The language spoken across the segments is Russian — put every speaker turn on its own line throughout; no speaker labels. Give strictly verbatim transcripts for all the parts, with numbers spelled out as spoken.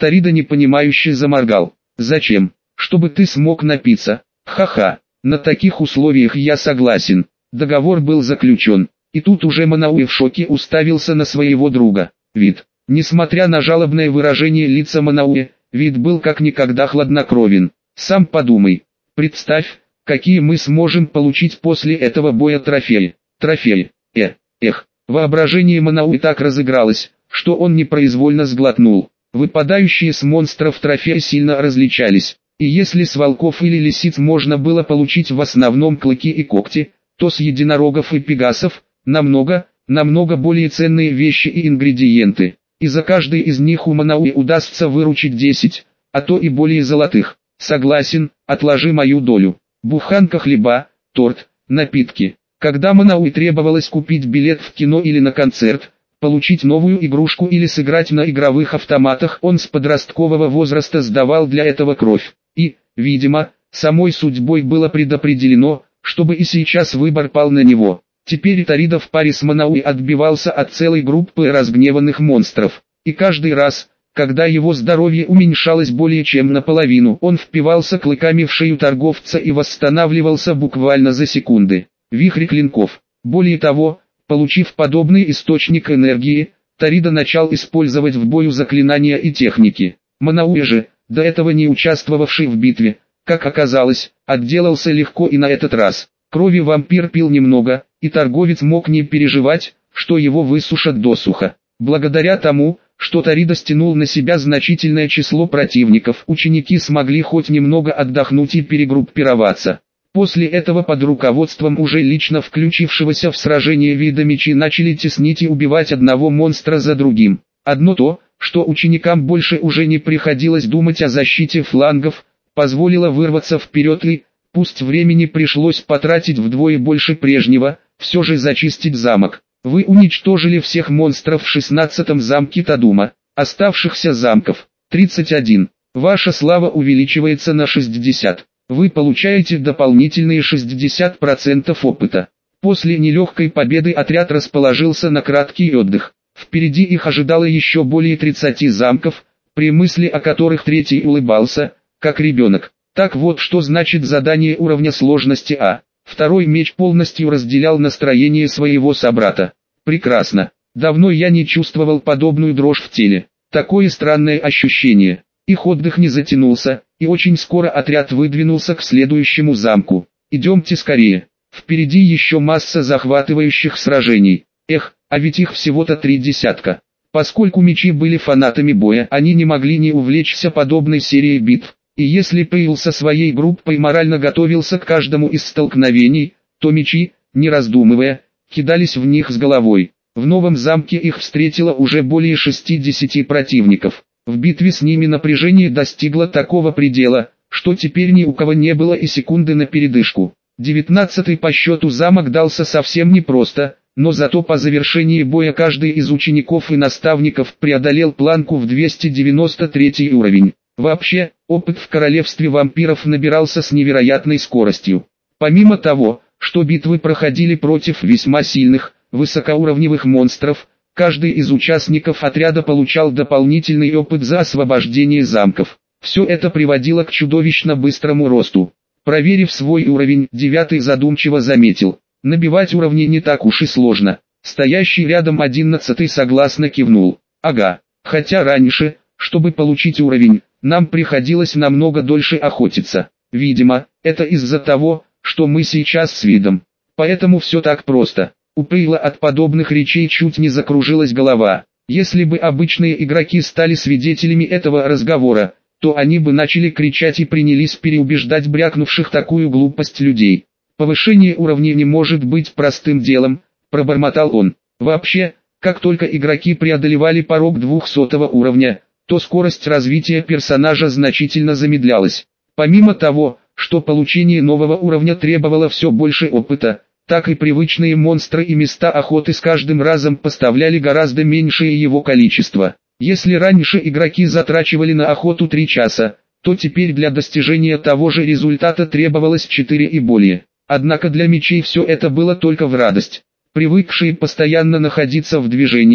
Тарида непонимающе заморгал. Зачем? Чтобы ты смог напиться. Ха-ха, на таких условиях я согласен. Договор был заключен. И тут уже Манауэ в шоке уставился на своего друга. Вид. Несмотря на жалобное выражение лица Манауэ, вид был как никогда хладнокровен. Сам подумай. Представь, какие мы сможем получить после этого боя трофеи. Трофеи. Э, эх. Воображение Манауэ так разыгралось, что он непроизвольно сглотнул. Выпадающие с монстров трофеи сильно различались. И если с волков или лисиц можно было получить в основном клыки и когти, то с единорогов и пегасов намного, намного более ценные вещи и ингредиенты. И за каждый из них у Манауэ удастся выручить десять, а то и более золотых. Согласен, отложи мою долю. Буханка хлеба, торт, напитки. Когда Манауэ требовалось купить билет в кино или на концерт, получить новую игрушку или сыграть на игровых автоматах, он с подросткового возраста сдавал для этого кровь. И, видимо, самой судьбой было предопределено, чтобы и сейчас выбор пал на него. Теперь Тарида в паре с Манауэ отбивался от целой группы разгневанных монстров. И каждый раз, когда его здоровье уменьшалось более чем наполовину, он впивался клыками в шею торговца и восстанавливался буквально за секунды. Вихрь клинков. Более того, получив подобный источник энергии, Тарида начал использовать в бою заклинания и техники. Манауэ же, до этого не участвовавший в битве, как оказалось, отделался легко и на этот раз. Крови вампир пил немного, и торговец мог не переживать, что его высушат досуха. Благодаря тому, что Тарида стянул на себя значительное число противников, ученики смогли хоть немного отдохнуть и перегруппироваться. После этого под руководством уже лично включившегося в сражение вида мечи начали теснить и убивать одного монстра за другим. Одно то, что ученикам больше уже не приходилось думать о защите флангов, позволило вырваться вперед и, пусть времени пришлось потратить вдвое больше прежнего, все же зачистить замок. Вы уничтожили всех монстров в шестнадцатом замке Тадума. Оставшихся замков тридцать один. Ваша слава увеличивается на шестьдесят. Вы получаете дополнительные шестьдесят процентов опыта. После нелегкой победы отряд расположился на краткий отдых. Впереди их ожидало еще более тридцати замков, при мысли о которых третий улыбался, как ребенок. Так вот что значит задание уровня сложности А. Второй меч полностью разделял настроение своего собрата. Прекрасно. Давно я не чувствовал подобную дрожь в теле. Такое странное ощущение. Их отдых не затянулся, и очень скоро отряд выдвинулся к следующему замку. Идемте скорее. Впереди еще масса захватывающих сражений. Эх, а ведь их всего-то три десятка. Поскольку мечи были фанатами боя, они не могли не увлечься подобной серией битв. И если Пейл со своей группой морально готовился к каждому из столкновений, то мечи, не раздумывая, кидались в них с головой. В новом замке их встретило уже более шестидесяти противников. В битве с ними напряжение достигло такого предела, что теперь ни у кого не было и секунды на передышку. Девятнадцатый по счету замок дался совсем непросто, но зато по завершении боя каждый из учеников и наставников преодолел планку в двести девяносто третий уровень. Вообще, опыт в королевстве вампиров набирался с невероятной скоростью. Помимо того, что битвы проходили против весьма сильных, высокоуровневых монстров, каждый из участников отряда получал дополнительный опыт за освобождение замков. Все это приводило к чудовищно быстрому росту. Проверив свой уровень, девятый задумчиво заметил: набивать уровни не так уж и сложно. Стоящий рядом одиннадцатый согласно кивнул. Ага, хотя раньше, чтобы получить уровень, нам приходилось намного дольше охотиться. Видимо, это из-за того, что мы сейчас с видом. Поэтому все так просто. У Пейла от подобных речей чуть не закружилась голова. Если бы обычные игроки стали свидетелями этого разговора, то они бы начали кричать и принялись переубеждать брякнувших такую глупость людей. Повышение уровня не может быть простым делом, пробормотал он. Вообще, как только игроки преодолевали порог двухсотого уровня, то скорость развития персонажа значительно замедлялась. Помимо того, что получение нового уровня требовало все больше опыта, так и привычные монстры и места охоты с каждым разом поставляли гораздо меньшее его количество. Если раньше игроки затрачивали на охоту три часа, то теперь для достижения того же результата требовалось четыре и более. Однако для мечей все это было только в радость. Привыкшие постоянно находиться в движении,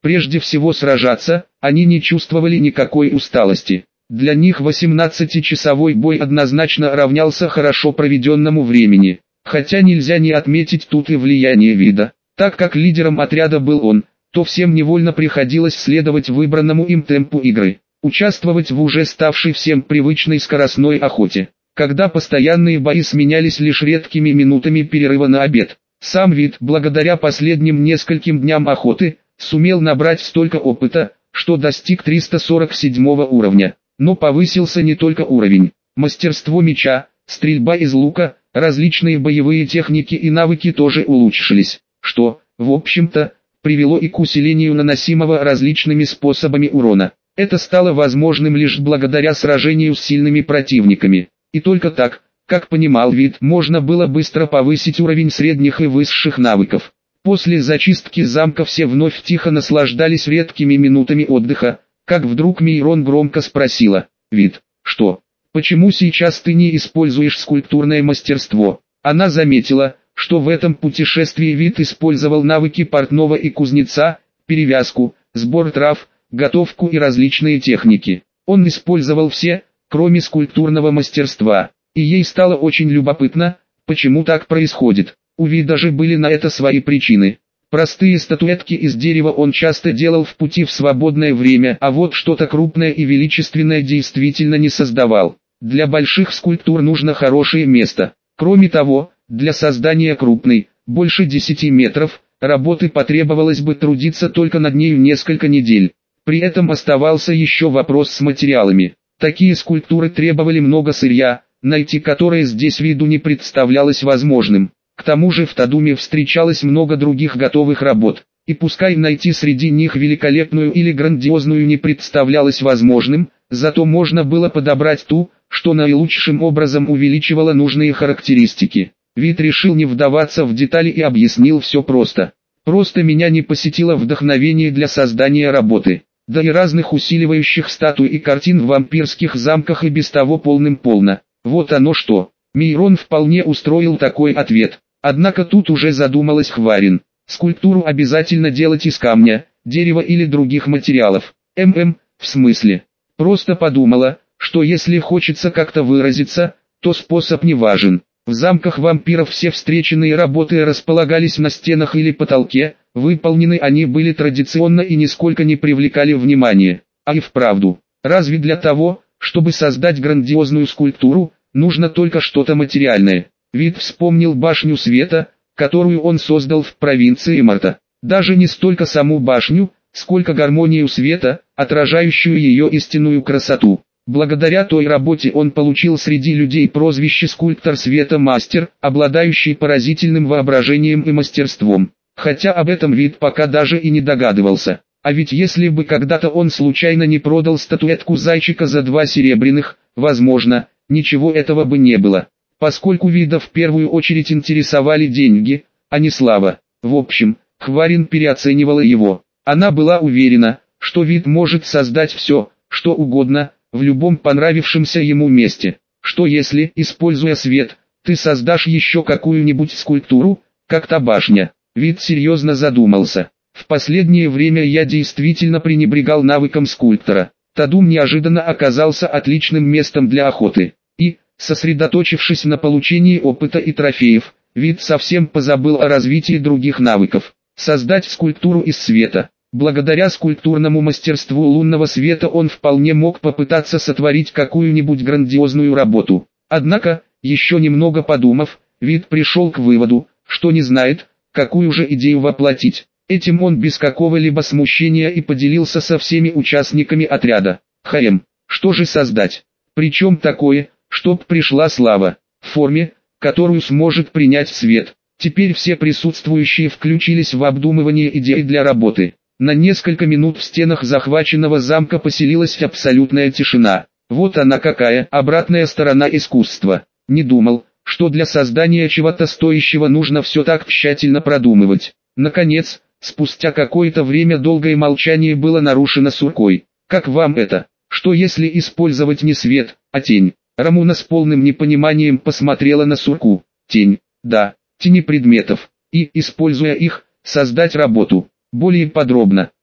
Прежде всего сражаться, они не чувствовали никакой усталости. Для них восемнадцатичасовой бой однозначно равнялся хорошо проведенному времени. Хотя нельзя не отметить тут и влияние вида. Так как лидером отряда был он, то всем невольно приходилось следовать выбранному им темпу игры, участвовать в уже ставшей всем привычной скоростной охоте, когда постоянные бои сменялись лишь редкими минутами перерыва на обед. Сам вид, благодаря последним нескольким дням охоты, сумел набрать столько опыта, что достиг триста сорок седьмого уровня. Но повысился не только уровень. Мастерство меча, стрельба из лука, различные боевые техники и навыки тоже улучшились, что, в общем-то, привело и к усилению наносимого различными способами урона. Это стало возможным лишь благодаря сражению с сильными противниками. И только так, как понимал вид, можно было быстро повысить уровень средних и высших навыков. После зачистки замка все вновь тихо наслаждались редкими минутами отдыха, как вдруг Мейрон громко спросила: «Вид, что? Почему сейчас ты не используешь скульптурное мастерство?» Она заметила, что в этом путешествии вид использовал навыки портного и кузнеца, перевязку, сбор трав, готовку и различные техники. Он использовал все, кроме скульптурного мастерства, и ей стало очень любопытно, почему так происходит. У вида же были на это свои причины. Простые статуэтки из дерева он часто делал в пути в свободное время, а вот что-то крупное и величественное действительно не создавал. Для больших скульптур нужно хорошее место. Кроме того, для создания крупной, больше десяти метров, работы потребовалось бы трудиться только над нею несколько недель. При этом оставался еще вопрос с материалами. Такие скульптуры требовали много сырья, найти которое здесь виду не представлялось возможным. К тому же в Тадуме встречалось много других готовых работ, и пускай найти среди них великолепную или грандиозную не представлялось возможным, зато можно было подобрать ту, что наилучшим образом увеличивала нужные характеристики. Вид решил не вдаваться в детали и объяснил все просто. Просто меня не посетило вдохновение для создания работы, да и разных усиливающих статуй и картин в вампирских замках и без того полным-полно. Вот оно что. Мейрон вполне устроил такой ответ. Однако тут уже задумалась Хварин. Скульптуру обязательно делать из камня, дерева или других материалов. ММ, в смысле. Просто подумала, что если хочется как-то выразиться, то способ не важен. В замках вампиров все встреченные работы располагались на стенах или потолке, выполнены они были традиционно и нисколько не привлекали внимания. А и вправду, разве для того, чтобы создать грандиозную скульптуру, нужно только что-то материальное? Вид вспомнил башню света, которую он создал в провинции Марта. Даже не столько саму башню, сколько гармонию света, отражающую ее истинную красоту. Благодаря той работе он получил среди людей прозвище «Скульптор света мастер», обладающий поразительным воображением и мастерством. Хотя об этом вид пока даже и не догадывался. А ведь если бы когда-то он случайно не продал статуэтку зайчика за два серебряных, возможно, ничего этого бы не было. Поскольку вида в первую очередь интересовали деньги, а не слава. В общем, Хварин переоценивала его. Она была уверена, что вид может создать все, что угодно, в любом понравившемся ему месте. Что если, используя свет, ты создашь еще какую-нибудь скульптуру, как та башня? Вид серьезно задумался. В последнее время я действительно пренебрегал навыком скульптора. Тадум неожиданно оказался отличным местом для охоты. И, сосредоточившись на получении опыта и трофеев, вид совсем позабыл о развитии других навыков. Создать скульптуру из света. Благодаря скульптурному мастерству лунного света он вполне мог попытаться сотворить какую-нибудь грандиозную работу. Однако, еще немного подумав, вид пришел к выводу, что не знает, какую же идею воплотить. Этим он без какого-либо смущения и поделился со всеми участниками отряда. Хм, что же создать? Причем такое, чтоб пришла слава, в форме, которую сможет принять свет. Теперь все присутствующие включились в обдумывание идей для работы. На несколько минут в стенах захваченного замка поселилась абсолютная тишина. Вот она какая обратная сторона искусства. Не думал, что для создания чего-то стоящего нужно все так тщательно продумывать. Наконец, спустя какое-то время долгое молчание было нарушено Суркой. «Как вам это? Что если использовать не свет, а тень?» Рамуна с полным непониманием посмотрела на Сурку. «Тень, да, тени предметов, и, используя их, создать работу. Более подробно».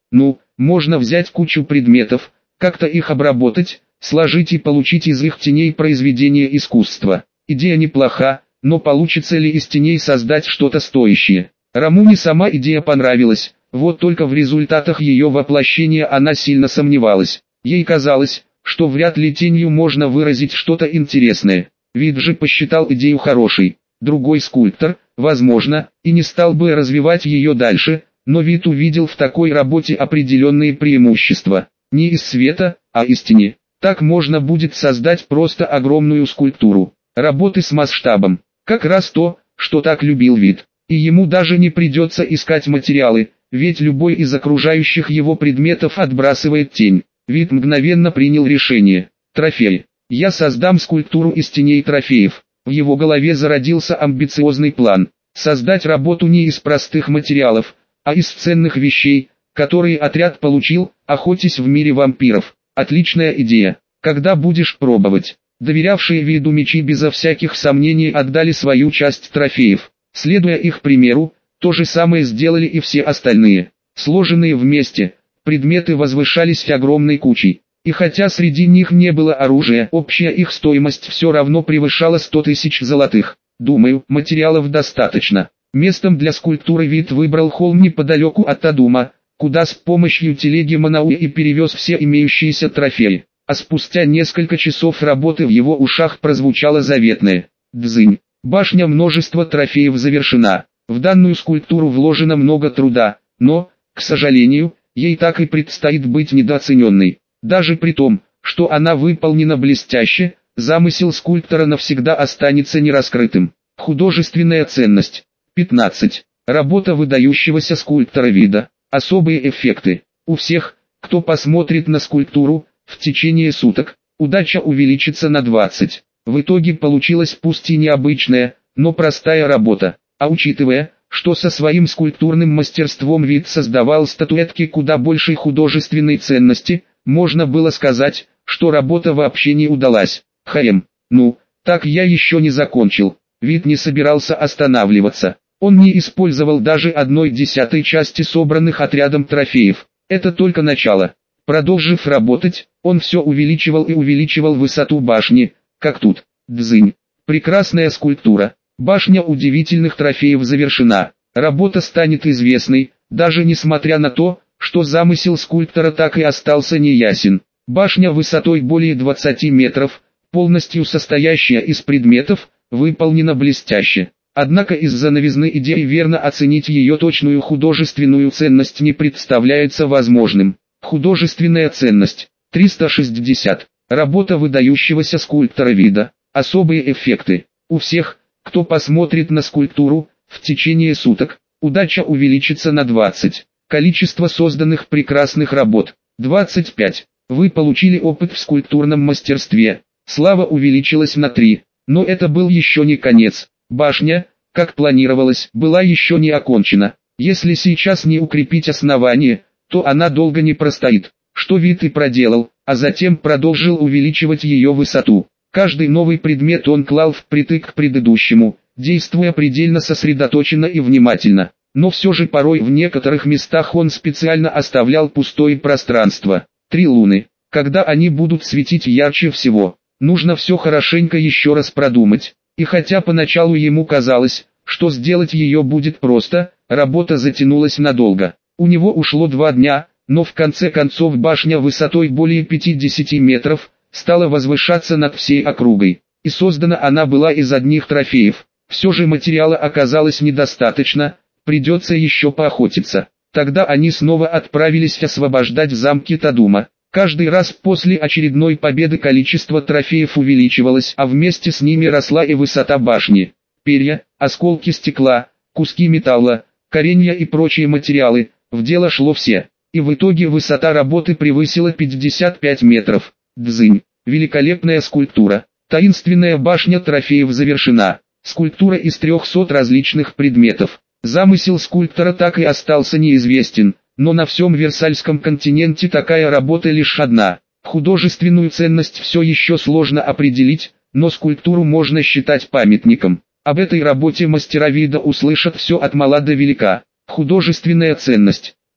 Ну, можно взять кучу предметов, как-то их обработать, сложить и получить из их теней произведение искусства. Идея неплоха, но получится ли из теней создать что-то стоящее? Рамуне сама идея понравилась, вот только в результатах ее воплощения она сильно сомневалась. Ей казалось, что вряд ли тенью можно выразить что-то интересное. Вид же посчитал идею хорошей. Другой скульптор, возможно, и не стал бы развивать ее дальше, но Вид увидел в такой работе определенные преимущества. Не из света, а из тени. Так можно будет создать просто огромную скульптуру. Работы с масштабом. Как раз то, что так любил Вид. И ему даже не придется искать материалы, ведь любой из окружающих его предметов отбрасывает тень. Вид мгновенно принял решение. Трофеи. Я создам скульптуру из теней трофеев. В его голове зародился амбициозный план. Создать работу не из простых материалов, а из ценных вещей, которые отряд получил, охотясь в мире вампиров. Отличная идея. Когда будешь пробовать? Доверявшие Виду мечи безо всяких сомнений отдали свою часть трофеев. Следуя их примеру, то же самое сделали и все остальные. Сложенные вместе, предметы возвышались огромной кучей. И хотя среди них не было оружия, общая их стоимость все равно превышала сто тысяч золотых. Думаю, материалов достаточно. Местом для скульптуры Вид выбрал холм неподалеку от Тадума, куда с помощью телеги Манауи и перевез все имеющиеся трофеи. А спустя несколько часов работы в его ушах прозвучало заветное «Дзынь». Башня множества трофеев завершена. В данную скульптуру вложено много труда, но, к сожалению, ей так и предстоит быть недооцененной. Даже при том, что она выполнена блестяще, замысел скульптора навсегда останется нераскрытым. Художественная ценность. пятнадцать. Работа выдающегося скульптора Вида. Особые эффекты. У всех, кто посмотрит на скульптуру, в течение суток, удача увеличится на двадцать. В итоге получилась пусть и необычная, но простая работа. А учитывая, что со своим скульптурным мастерством Вид создавал статуэтки куда большей художественной ценности, можно было сказать, что работа вообще не удалась. Хм, ну, так я еще не закончил. Вид не собирался останавливаться. Он не использовал даже одной десятой части собранных отрядом трофеев. Это только начало. Продолжив работать, он все увеличивал и увеличивал высоту башни, как тут. Дзынь. Прекрасная скульптура. Башня удивительных трофеев завершена. Работа станет известной, даже несмотря на то, что замысел скульптора так и остался неясен. Башня высотой более двадцати метров, полностью состоящая из предметов, выполнена блестяще. Однако из-за новизны идеи верно оценить ее точную художественную ценность не представляется возможным. Художественная ценность. триста шестьдесят. Работа выдающегося скульптора Вида. Особые эффекты. У всех, кто посмотрит на скульптуру, в течение суток, удача увеличится на двадцать. Количество созданных прекрасных работ. двадцать пять. Вы получили опыт в скульптурном мастерстве. Слава увеличилась на три. Но это был еще не конец. Башня, как планировалось, была еще не окончена. Если сейчас не укрепить основание, то она долго не простоит. Что Вид и проделал, а затем продолжил увеличивать ее высоту. Каждый новый предмет он клал впритык к предыдущему, действуя предельно сосредоточенно и внимательно. Но все же порой в некоторых местах он специально оставлял пустое пространство. Три луны. Когда они будут светить ярче всего, нужно все хорошенько еще раз продумать. И хотя поначалу ему казалось, что сделать ее будет просто, работа затянулась надолго. У него ушло два дня, но в конце концов башня высотой более пятидесяти метров, стала возвышаться над всей округой. И создана она была из одних трофеев. Все же материала оказалось недостаточно, придется еще поохотиться. Тогда они снова отправились освобождать замки Тадума. Каждый раз после очередной победы количество трофеев увеличивалось, а вместе с ними росла и высота башни. Перья, осколки стекла, куски металла, коренья и прочие материалы, в дело шло все. И в итоге высота работы превысила пятьдесят пять метров. Дзынь. Великолепная скульптура. Таинственная башня трофеев завершена. Скульптура из трехсот различных предметов. Замысел скульптора так и остался неизвестен, но на всем Версальском континенте такая работа лишь одна. Художественную ценность все еще сложно определить, но скульптуру можно считать памятником. Об этой работе мастера Вида услышат все от мала до велика. Художественная ценность.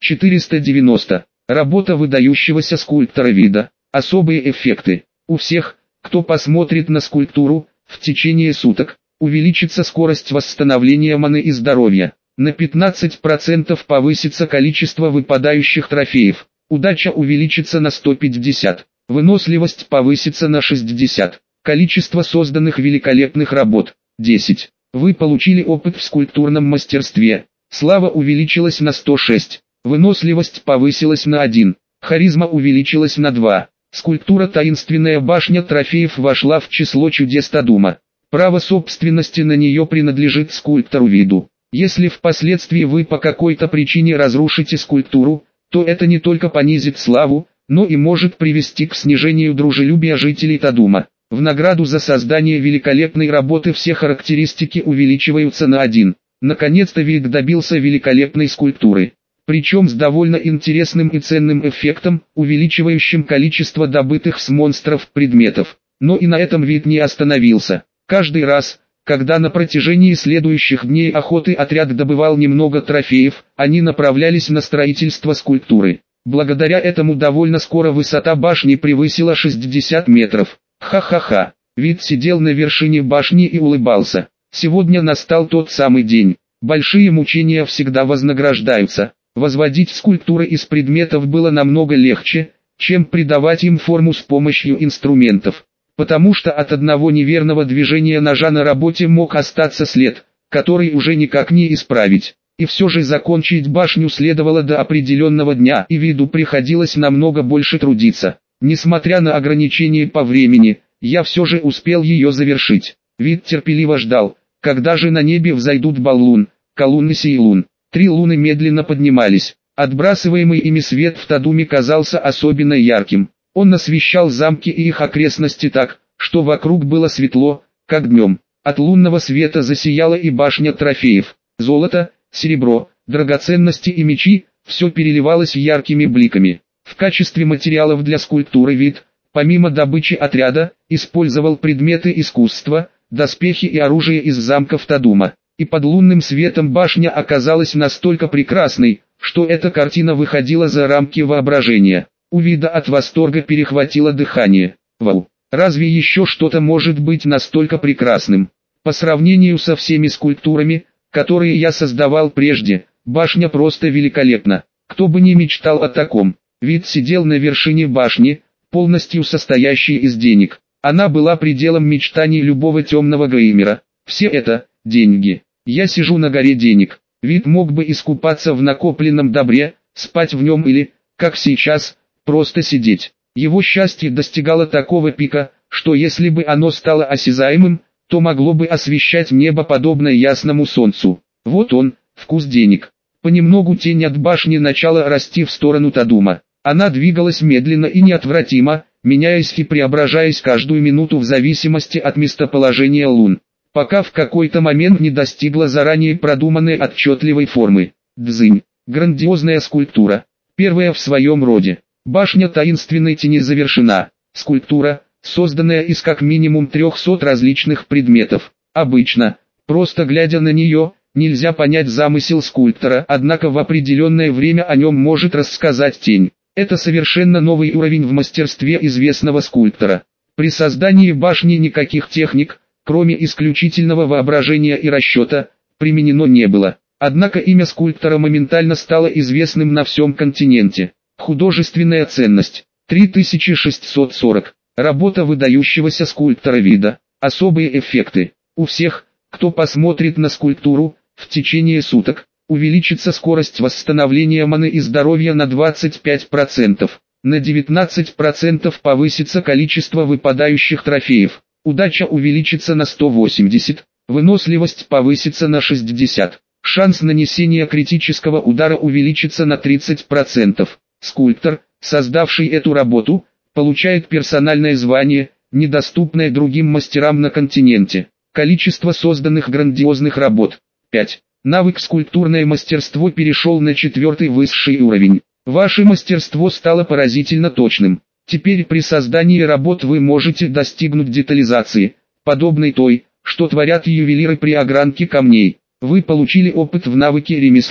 четыреста девяносто. Работа выдающегося скульптора вида. Особые эффекты. У всех, кто посмотрит на скульптуру, в течение суток, увеличится скорость восстановления маны и здоровья. На пятнадцать процентов повысится количество выпадающих трофеев. Удача увеличится на сто пятьдесят. Выносливость повысится на шестьдесят. Количество созданных великолепных работ – десять. Вы получили опыт в скульптурном мастерстве. Слава увеличилась на сто шесть. Выносливость повысилась на один. Харизма увеличилась на два. Скульптура «Таинственная башня трофеев» вошла в число чудес Тадума. Право собственности на нее принадлежит скульптору виду. Если впоследствии вы по какой-то причине разрушите скульптуру, то это не только понизит славу, но и может привести к снижению дружелюбия жителей Тадума. В награду за создание великолепной работы все характеристики увеличиваются на один. Наконец-то Вид добился великолепной скульптуры. Причем с довольно интересным и ценным эффектом, увеличивающим количество добытых с монстров предметов. Но и на этом Вид не остановился. Каждый раз, когда на протяжении следующих дней охоты отряд добывал немного трофеев, они направлялись на строительство скульптуры. Благодаря этому довольно скоро высота башни превысила шестьдесят метров. Ха-ха-ха. Вид сидел на вершине башни и улыбался. Сегодня настал тот самый день. Большие мучения всегда вознаграждаются. Возводить скульптуры из предметов было намного легче, чем придавать им форму с помощью инструментов. Потому что от одного неверного движения ножа на работе мог остаться след, который уже никак не исправить. И все же закончить башню следовало до определенного дня, и Виду приходилось намного больше трудиться. Несмотря на ограничения по времени, я все же успел ее завершить. Вид терпеливо ждал, когда же на небе взойдут Баллун, Колуннис и Лун. Три луны медленно поднимались. Отбрасываемый ими свет в Тадуме казался особенно ярким. Он освещал замки и их окрестности так, что вокруг было светло, как днем. От лунного света засияла и башня трофеев. Золото, серебро, драгоценности и мечи – все переливалось яркими бликами. В качестве материалов для скульптуры Вид, помимо добычи отряда, использовал предметы искусства, доспехи и оружие из замков Тадума. И под лунным светом башня оказалась настолько прекрасной, что эта картина выходила за рамки воображения. У Вида от восторга перехватило дыхание. Вау! Разве еще что-то может быть настолько прекрасным? По сравнению со всеми скульптурами, которые я создавал прежде, башня просто великолепна. Кто бы ни мечтал о таком. Вид сидел на вершине башни, полностью состоящей из денег. Она была пределом мечтаний любого темного геймера. Все это – деньги. Я сижу на горе денег. Вид мог бы искупаться в накопленном добре, спать в нем или, как сейчас, просто сидеть. Его счастье достигало такого пика, что если бы оно стало осязаемым, то могло бы освещать небо подобно ясному солнцу. Вот он, вкус денег. Понемногу тень от башни начала расти в сторону Тадума. Она двигалась медленно и неотвратимо, меняясь и преображаясь каждую минуту в зависимости от местоположения лун, пока в какой-то момент не достигла заранее продуманной отчетливой формы. Дзынь. Грандиозная скульптура. Первая в своем роде. Башня таинственной тени завершена. Скульптура, созданная из как минимум трехсот различных предметов. Обычно, просто глядя на нее, нельзя понять замысел скульптора, однако в определенное время о нем может рассказать тень. Это совершенно новый уровень в мастерстве известного скульптора. При создании башни никаких техник, кроме исключительного воображения и расчета, применено не было. Однако имя скульптора моментально стало известным на всем континенте. Художественная ценность – три тысячи шестьсот сорок. Работа выдающегося скульптора вида. Особые эффекты. У всех, кто посмотрит на скульптуру, в течение суток, увеличится скорость восстановления маны и здоровья на двадцать пять процентов. На девятнадцать процентов повысится количество выпадающих трофеев. Удача увеличится на сто восемьдесят. Выносливость повысится на шестьдесят. Шанс нанесения критического удара увеличится на тридцать процентов. Скульптор, создавший эту работу, получает персональное звание, недоступное другим мастерам на континенте. Количество созданных грандиозных работ – пять. Навык скульптурное мастерство перешел на четвертый высший уровень. Ваше мастерство стало поразительно точным. Теперь при создании работ вы можете достигнуть детализации, подобной той, что творят ювелиры при огранке камней. Вы получили опыт в навыке ремесло.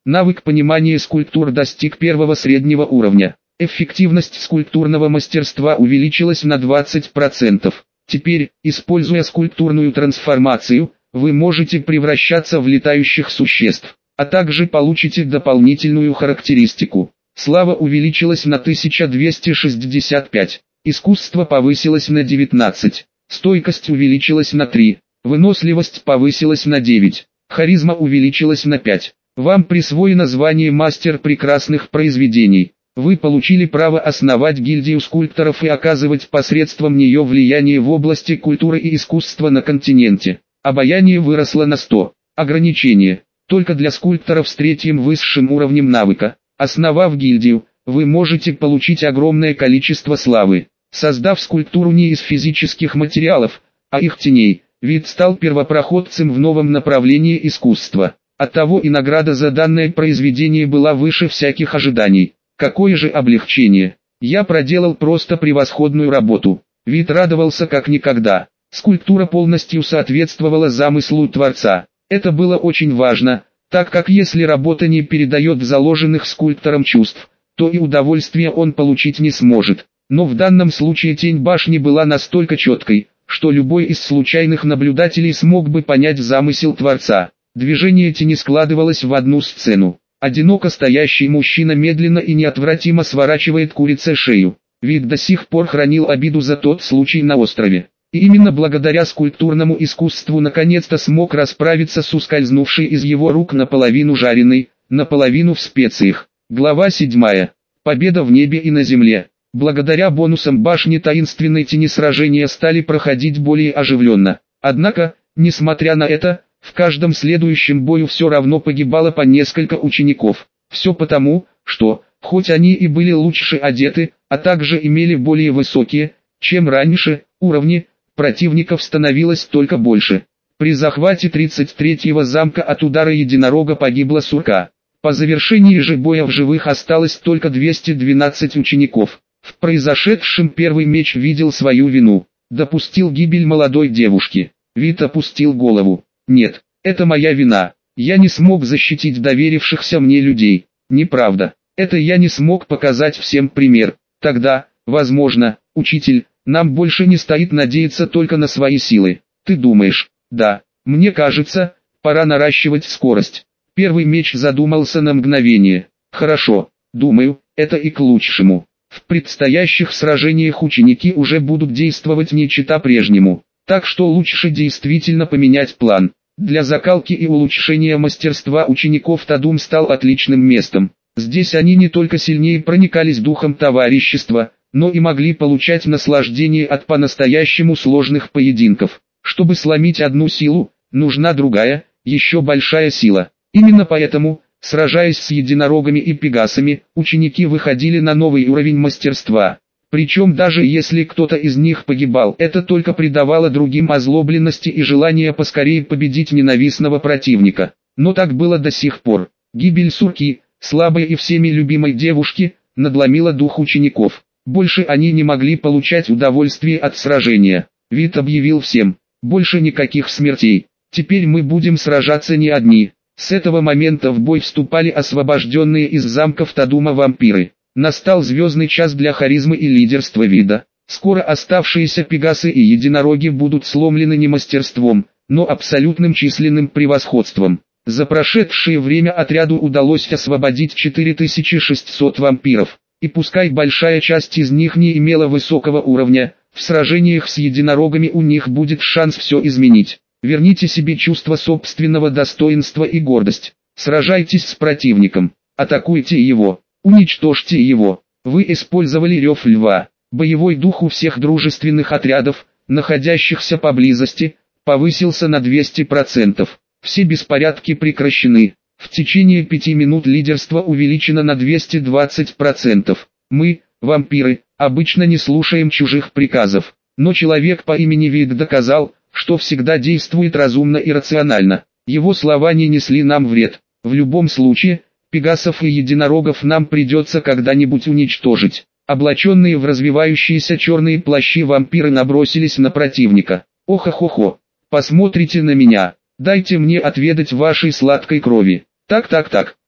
Навык понимания скульптур достиг первого среднего уровня. Эффективность скульптурного мастерства увеличилась на двадцать процентов. Теперь, используя скульптурную трансформацию, вы можете превращаться в летающих существ, а также получите дополнительную характеристику. Слава увеличилась на тысячу двести шестьдесят пять, искусство повысилось на девятнадцать, стойкость увеличилась на три, выносливость повысилась на девять, харизма увеличилась на пять. Вам присвоено звание мастер прекрасных произведений. Вы получили право основать гильдию скульпторов и оказывать посредством нее влияние в области культуры и искусства на континенте. Обаяние выросло на сто. Ограничение. Только для скульпторов с третьим высшим уровнем навыка. Основав гильдию, вы можете получить огромное количество славы. Создав скульптуру не из физических материалов, а их теней, вид стал первопроходцем в новом направлении искусства. Оттого и награда за данное произведение была выше всяких ожиданий. Какое же облегчение! Я проделал просто превосходную работу. Вид радовался как никогда. Скульптура полностью соответствовала замыслу Творца. Это было очень важно, так как если работа не передает заложенных скульптором чувств, то и удовольствия он получить не сможет. Но в данном случае тень башни была настолько четкой, что любой из случайных наблюдателей смог бы понять замысел Творца. Движение тени складывалось в одну сцену. Одиноко стоящий мужчина медленно и неотвратимо сворачивает курице шею. Вид до сих пор хранил обиду за тот случай на острове. И именно благодаря скульптурному искусству наконец-то смог расправиться с ускользнувшей из его рук наполовину жареной, наполовину в специях. Глава седьмая. Победа в небе и на земле. Благодаря бонусам башни таинственной тени сражения стали проходить более оживленно. Однако, несмотря на это, в каждом следующем бою все равно погибало по несколько учеников. Все потому, что, хоть они и были лучше одеты, а также имели более высокие, чем раньше, уровни, противников становилось только больше. При захвате тридцать третьего замка от удара единорога погибла Сурка. По завершении же боя в живых осталось только двести двенадцать учеников. В произошедшем первый меч видел свою вину. Допустил гибель молодой девушки. Вид опустил голову. Нет, это моя вина. Я не смог защитить доверившихся мне людей. Неправда. Это я не смог показать всем пример. Тогда, возможно, учитель, нам больше не стоит надеяться только на свои силы. Ты думаешь? Да. Мне кажется, пора наращивать скорость. Первый меч задумался на мгновение. Хорошо. Думаю, это и к лучшему. В предстоящих сражениях ученики уже будут действовать не чета прежнему. Так что лучше действительно поменять план. Для закалки и улучшения мастерства учеников Тадум стал отличным местом. Здесь они не только сильнее проникались духом товарищества, но и могли получать наслаждение от по-настоящему сложных поединков. Чтобы сломить одну силу, нужна другая, еще большая сила. Именно поэтому, сражаясь с единорогами и пегасами, ученики выходили на новый уровень мастерства. Причем даже если кто-то из них погибал, это только придавало другим озлобленности и желание поскорее победить ненавистного противника. Но так было до сих пор. Гибель Сурки, слабой и всеми любимой девушки, надломила дух учеников. Больше они не могли получать удовольствие от сражения. Вид объявил всем: больше никаких смертей. Теперь мы будем сражаться не одни. С этого момента в бой вступали освобожденные из замков Тадума вампиры. Настал звездный час для харизмы и лидерства вида. Скоро оставшиеся пегасы и единороги будут сломлены не мастерством, но абсолютным численным превосходством. За прошедшее время отряду удалось освободить четыре тысячи шестьсот вампиров. И пускай большая часть из них не имела высокого уровня, в сражениях с единорогами у них будет шанс все изменить. Верните себе чувство собственного достоинства и гордость. Сражайтесь с противником, атакуйте его. Уничтожьте его. Вы использовали рев льва. Боевой дух у всех дружественных отрядов, находящихся поблизости, повысился на двести процентов. Все беспорядки прекращены. В течение пяти минут лидерство увеличено на двести двадцать процентов. Мы, вампиры, обычно не слушаем чужих приказов. Но человек по имени Вид доказал, что всегда действует разумно и рационально. Его слова не несли нам вред. В любом случае, пегасов и единорогов нам придется когда-нибудь уничтожить. Облаченные в развивающиеся черные плащи вампиры набросились на противника. Ох-охо-хо, посмотрите на меня, дайте мне отведать вашей сладкой крови. Так-так-так,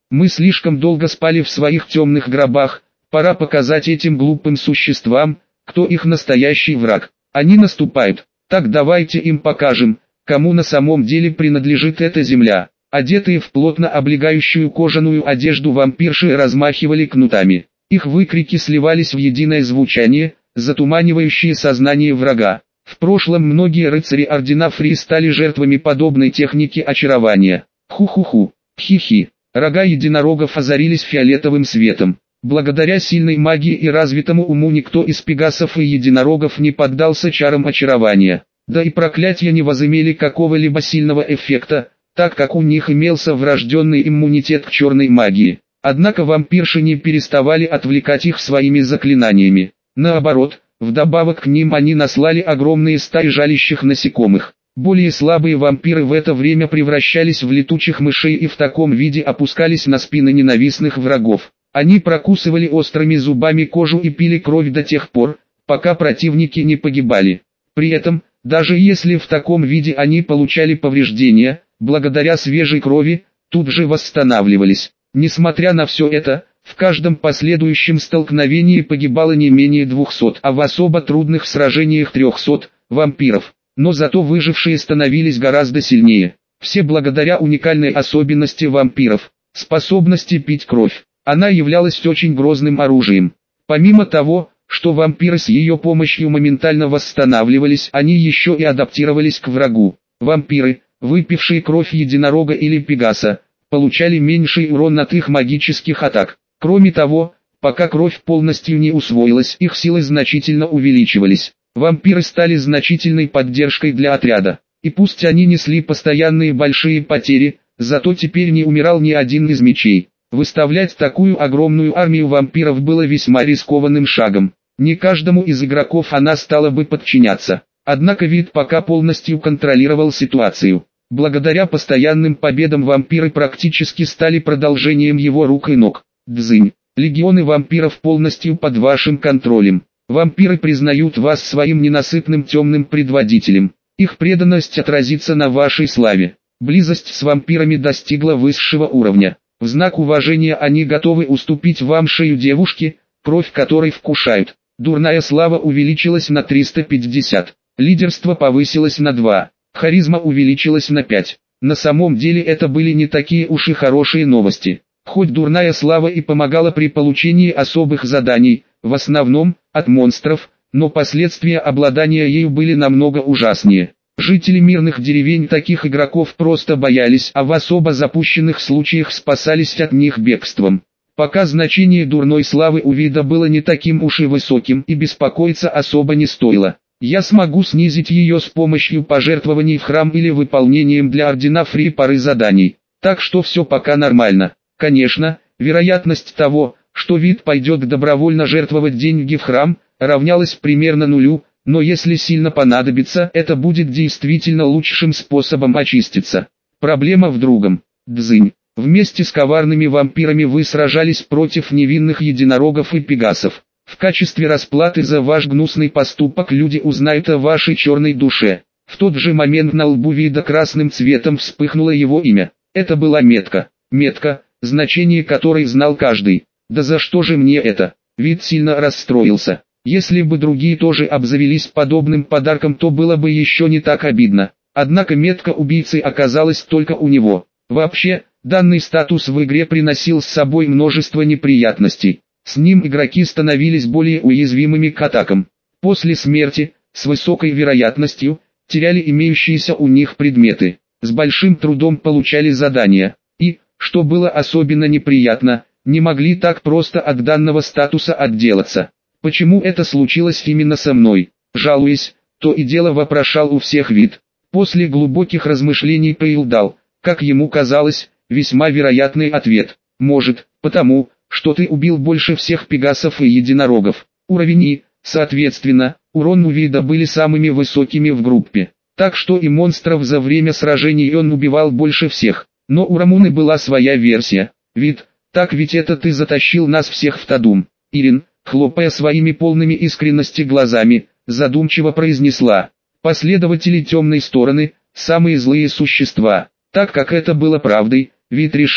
Мы слишком долго спали в своих темных гробах, пора показать этим глупым существам, кто их настоящий враг. Они наступают, так давайте им покажем, кому на самом деле принадлежит эта земля. Одетые в плотно облегающую кожаную одежду вампирши размахивали кнутами. Их выкрики сливались в единое звучание, затуманивающее сознание врага. В прошлом многие рыцари ордена Фри стали жертвами подобной техники очарования. Ху-ху-ху, хи-хи. Рога единорогов озарились фиолетовым светом. Благодаря сильной магии и развитому уму никто из пегасов и единорогов не поддался чарам очарования. Да и проклятия не возымели какого-либо сильного эффекта, так как у них имелся врожденный иммунитет к черной магии. Однако вампирши не переставали отвлекать их своими заклинаниями. Наоборот, вдобавок к ним они наслали огромные стаи жалящих насекомых. Более слабые вампиры в это время превращались в летучих мышей и в таком виде опускались на спины ненавистных врагов. Они прокусывали острыми зубами кожу и пили кровь до тех пор, пока противники не погибали. При этом, даже если в таком виде они получали повреждения, благодаря свежей крови, тут же восстанавливались. Несмотря на все это, в каждом последующем столкновении погибало не менее двухсот, а в особо трудных сражениях трехсот вампиров. Но зато выжившие становились гораздо сильнее. Все благодаря уникальной особенности вампиров – способности пить кровь. Она являлась очень грозным оружием. Помимо того, что вампиры с ее помощью моментально восстанавливались, они еще и адаптировались к врагу. Вампиры, выпившие кровь единорога или пегаса, получали меньший урон от их магических атак. Кроме того, пока кровь полностью не усвоилась, их силы значительно увеличивались. Вампиры стали значительной поддержкой для отряда. И пусть они несли постоянные большие потери, зато теперь не умирал ни один из мечей. Выставлять такую огромную армию вампиров было весьма рискованным шагом. Не каждому из игроков она стала бы подчиняться. Однако вид пока полностью контролировал ситуацию. Благодаря постоянным победам вампиры практически стали продолжением его рук и ног. Дзынь. Легионы вампиров полностью под вашим контролем. Вампиры признают вас своим ненасытным темным предводителем. Их преданность отразится на вашей славе. Близость с вампирами достигла высшего уровня. В знак уважения они готовы уступить вам шею девушки, кровь которой вкушают. Дурная слава увеличилась на триста пятьдесят. Лидерство повысилось на два. Харизма увеличилась на пять. На самом деле это были не такие уж и хорошие новости. Хоть дурная слава и помогала при получении особых заданий, в основном, от монстров, но последствия обладания ею были намного ужаснее. Жители мирных деревень таких игроков просто боялись, а в особо запущенных случаях спасались от них бегством. Пока значение дурной славы у вида было не таким уж и высоким, и беспокоиться особо не стоило. Я смогу снизить ее с помощью пожертвований в храм или выполнением для ордена Фри пары заданий. Так что все пока нормально. Конечно, вероятность того, что вид пойдет добровольно жертвовать деньги в храм, равнялась примерно нулю, но если сильно понадобится, это будет действительно лучшим способом очиститься. Проблема в другом. Дзынь. Вместе с коварными вампирами вы сражались против невинных единорогов и пегасов. В качестве расплаты за ваш гнусный поступок люди узнают о вашей черной душе. В тот же момент на лбу вида красным цветом вспыхнуло его имя. Это была метка. Метка, значение которой знал каждый. Да за что же мне это? Вид сильно расстроился. Если бы другие тоже обзавелись подобным подарком, то было бы еще не так обидно. Однако метка убийцы оказалась только у него. Вообще, данный статус в игре приносил с собой множество неприятностей. С ним игроки становились более уязвимыми к атакам. После смерти, с высокой вероятностью, теряли имеющиеся у них предметы. С большим трудом получали задания. И, что было особенно неприятно, не могли так просто от данного статуса отделаться. Почему это случилось именно со мной? Жалуясь, то и дело вопрошал у всех вид. После глубоких размышлений Пейл дал, как ему казалось, весьма вероятный ответ. Может, потому, что ты убил больше всех пегасов и единорогов. Уровень и, соответственно, урон у вида были самыми высокими в группе. Так что и монстров за время сражений он убивал больше всех. Но у Рамуны была своя версия. Вид, так ведь это ты затащил нас всех в Тадум. Ирин, хлопая своими полными искренности глазами, задумчиво произнесла: последователи темной стороны, самые злые существа. Так как это было правдой, Вид решил,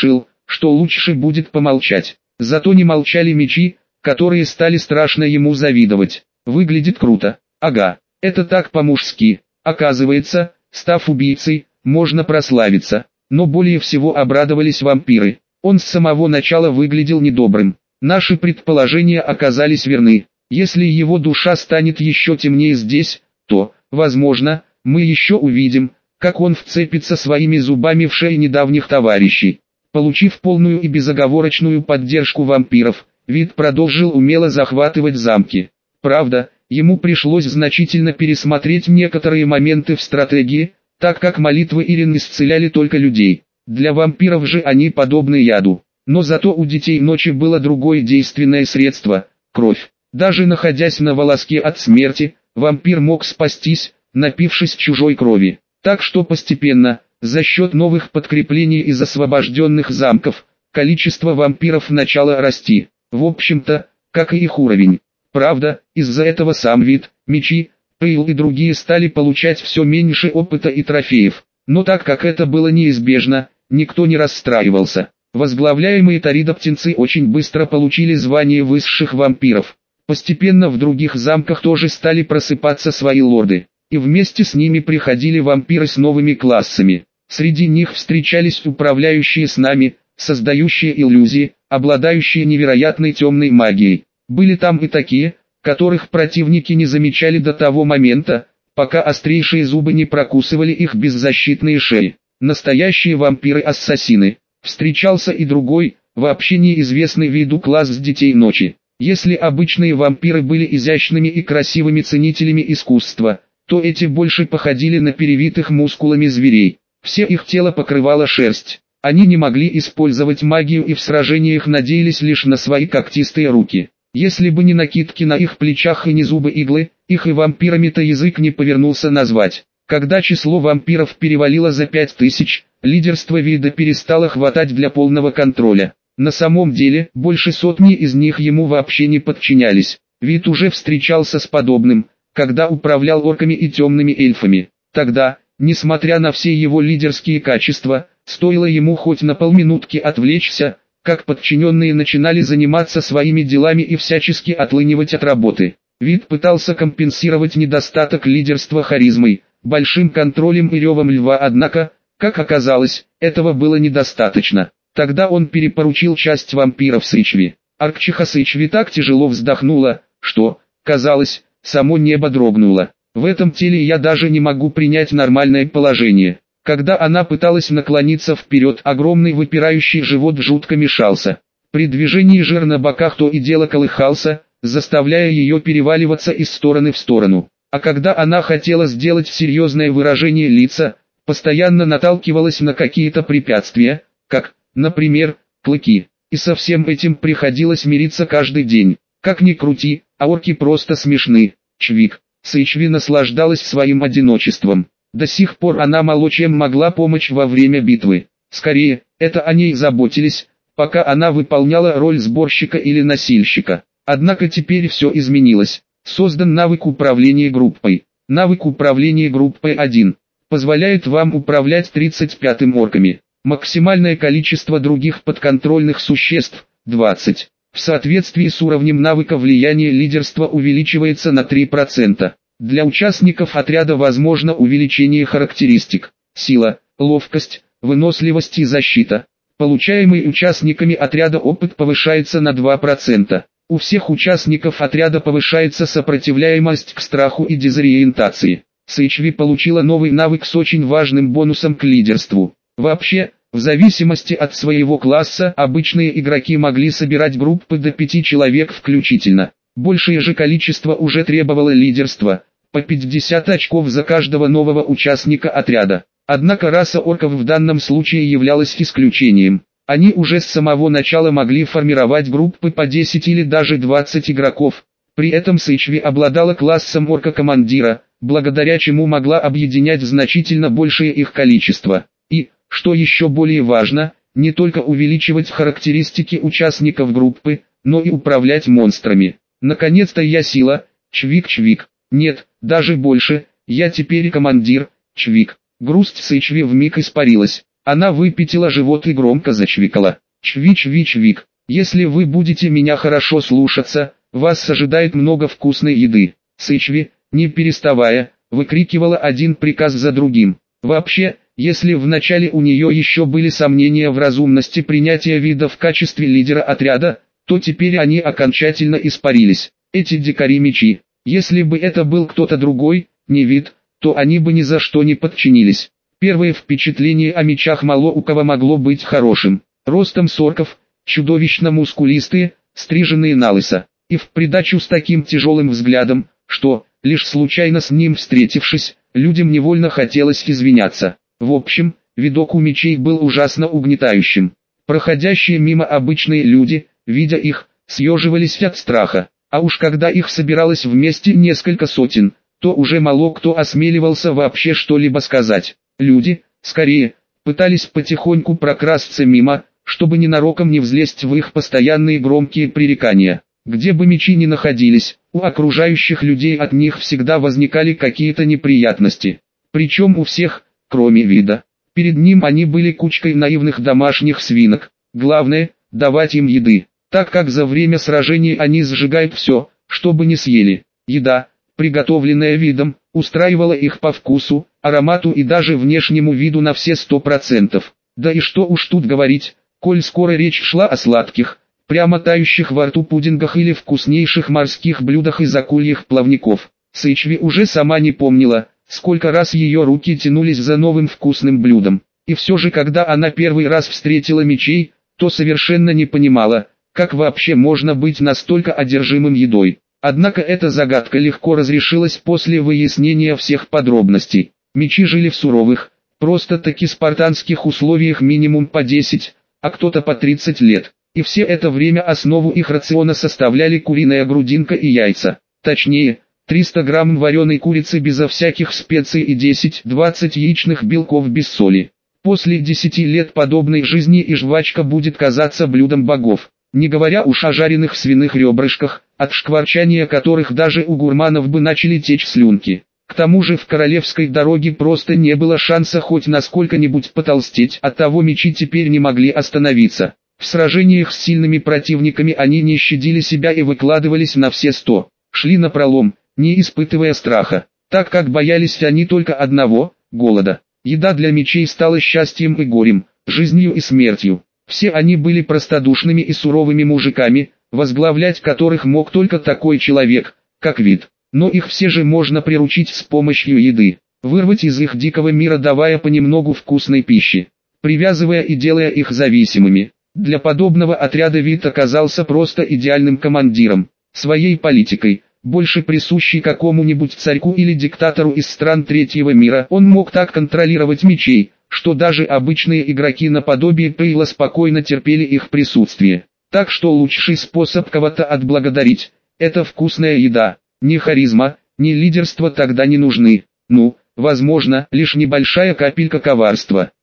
что лучше будет помолчать. Зато не молчали мечи, которые стали страшно ему завидовать. Выглядит круто. Ага, это так по-мужски. Оказывается, став убийцей, можно прославиться. Но более всего обрадовались вампиры. Он с самого начала выглядел недобрым. Наши предположения оказались верны. Если его душа станет еще темнее здесь, то, возможно, мы еще увидим, как он вцепится своими зубами в шеи недавних товарищей. Получив полную и безоговорочную поддержку вампиров, Вид продолжил умело захватывать замки. Правда, ему пришлось значительно пересмотреть некоторые моменты в стратегии, так как молитвы Ирин исцеляли только людей. Для вампиров же они подобны яду. Но зато у детей ночи было другое действенное средство – кровь. Даже находясь на волоске от смерти, вампир мог спастись, напившись чужой крови. Так что постепенно, за счет новых подкреплений из освобожденных замков, количество вампиров начало расти. В общем-то, как и их уровень. Правда, из-за этого сам Вид, мечи, Пейл и другие стали получать все меньше опыта и трофеев. Но так как это было неизбежно, никто не расстраивался. Возглавляемые таридоптинцы очень быстро получили звание высших вампиров. Постепенно в других замках тоже стали просыпаться свои лорды. И вместе с ними приходили вампиры с новыми классами. Среди них встречались управляющие снами, создающие иллюзии, обладающие невероятной темной магией. Были там и такие, которых противники не замечали до того момента, пока острейшие зубы не прокусывали их беззащитные шеи. Настоящие вампиры-ассасины. Встречался и другой, вообще неизвестный виду класс с детей ночи. Если обычные вампиры были изящными и красивыми ценителями искусства, то эти больше походили на перевитых мускулами зверей. Все их тело покрывала шерсть. Они не могли использовать магию и в сражениях надеялись лишь на свои когтистые руки. Если бы не накидки на их плечах и не зубы-иглы, их и вампирами-то язык не повернулся назвать. Когда число вампиров перевалило за пять тысяч, лидерство вида перестало хватать для полного контроля. На самом деле, больше сотни из них ему вообще не подчинялись. Вид уже встречался с подобным, когда управлял орками и темными эльфами. Тогда, несмотря на все его лидерские качества, стоило ему хоть на полминутки отвлечься, как подчиненные начинали заниматься своими делами и всячески отлынивать от работы. Вид пытался компенсировать недостаток лидерства харизмой, большим контролем и ревом льва, однако, как оказалось, этого было недостаточно. Тогда он перепоручил часть вампиров Сычви. Аркчиха Сычви так тяжело вздохнула, что, казалось, само небо дрогнуло. В этом теле я даже не могу принять нормальное положение. Когда она пыталась наклониться вперед, огромный выпирающий живот жутко мешался. При движении жир на боках то и дело колыхался, заставляя ее переваливаться из стороны в сторону. А когда она хотела сделать серьезное выражение лица, постоянно наталкивалась на какие-то препятствия, как, например, клыки. И со всем этим приходилось мириться каждый день. Как ни крути, а орки просто смешны. Чвик. Сычви наслаждалась своим одиночеством. До сих пор она мало чем могла помочь во время битвы. Скорее, это о ней заботились, пока она выполняла роль сборщика или носильщика. Однако теперь все изменилось. Создан навык управления группой. Навык управления группой один. Позволяет вам управлять тридцать пятым орками. Максимальное количество других подконтрольных существ – двадцать. В соответствии с уровнем навыка влияние лидерства увеличивается на три процента. Для участников отряда возможно увеличение характеристик: сила, ловкость, выносливость и защита. Получаемый участниками отряда опыт повышается на два процента. У всех участников отряда повышается сопротивляемость к страху и дезориентации. Сычви получила новый навык с очень важным бонусом к лидерству. Вообще, в зависимости от своего класса, обычные игроки могли собирать группы до пяти человек включительно. Большее же количество уже требовало лидерства, по пятьдесят очков за каждого нового участника отряда. Однако раса орков в данном случае являлась исключением. Они уже с самого начала могли формировать группы по десять или даже двадцать игроков. При этом Сычви обладала классом орка-командира, благодаря чему могла объединять значительно большее их количество. И, что еще более важно, не только увеличивать характеристики участников группы, но и управлять монстрами. Наконец-то я сила, Чвик-Чвик. Нет, даже больше, я теперь командир, Чвик. Грусть Сычви вмиг испарилась. Она выпятила живот и громко зачвикала. Чви-чви-чвик. Если вы будете меня хорошо слушаться, вас ожидает много вкусной еды. Сычви, не переставая, выкрикивала один приказ за другим. Вообще, если вначале у нее еще были сомнения в разумности принятия Вида в качестве лидера отряда, то теперь они окончательно испарились. Эти дикари-мечи, если бы это был кто-то другой, не Вид, то они бы ни за что не подчинились. Первое впечатление о мечах мало у кого могло быть хорошим. Ростом сорков, чудовищно мускулистые, стриженные налысо. И в придачу с таким тяжелым взглядом, что, лишь случайно с ним встретившись, людям невольно хотелось извиняться. В общем, видок у мечей был ужасно угнетающим. Проходящие мимо обычные люди, видя их, съеживались от страха. А уж когда их собиралось вместе несколько сотен, то уже мало кто осмеливался вообще что-либо сказать. Люди, скорее, пытались потихоньку прокрасться мимо, чтобы ненароком не взлезть в их постоянные громкие пререкания. Где бы мечи ни находились, у окружающих людей от них всегда возникали какие-то неприятности. Причем у всех, кроме Вида. Перед ним они были кучкой наивных домашних свинок. Главное, давать им еды, так как за время сражений они сжигают все, что бы ни съели. Еда, приготовленная Видом, устраивала их по вкусу, аромату и даже внешнему виду на все сто процентов. Да и что уж тут говорить, коль скоро речь шла о сладких, прямо тающих во рту пудингах или вкуснейших морских блюдах из акульих плавников. Сычви уже сама не помнила, сколько раз ее руки тянулись за новым вкусным блюдом. И все же, когда она первый раз встретила мечей, то совершенно не понимала, как вообще можно быть настолько одержимым едой. Однако эта загадка легко разрешилась после выяснения всех подробностей. Мечи жили в суровых, просто-таки спартанских условиях минимум по десять, а кто-то по тридцать лет. И все это время основу их рациона составляли куриная грудинка и яйца. Точнее, триста грамм вареной курицы безо всяких специй и десять-двадцать яичных белков без соли. После десяти лет подобной жизни и жвачка будет казаться блюдом богов. Не говоря уж о жареных свиных ребрышках, от шкварчания которых даже у гурманов бы начали течь слюнки. К тому же в королевской дороге просто не было шанса хоть насколько-нибудь потолстеть, оттого мечи теперь не могли остановиться. В сражениях с сильными противниками они не щадили себя и выкладывались на все сто. Шли напролом, не испытывая страха, так как боялись они только одного – голода. Еда для мечей стала счастьем и горем, жизнью и смертью. Все они были простодушными и суровыми мужиками, возглавлять которых мог только такой человек, как Вид. Но их все же можно приручить с помощью еды, вырвать из их дикого мира, давая понемногу вкусной пищи, привязывая и делая их зависимыми. Для подобного отряда Вид оказался просто идеальным командиром. Своей политикой, больше присущей какому-нибудь царьку или диктатору из стран третьего мира, он мог так контролировать мечей, что даже обычные игроки наподобие Пейла спокойно терпели их присутствие. Так что лучший способ кого-то отблагодарить – это вкусная еда. Ни харизма, ни лидерство тогда не нужны. Ну, возможно, лишь небольшая капелька коварства.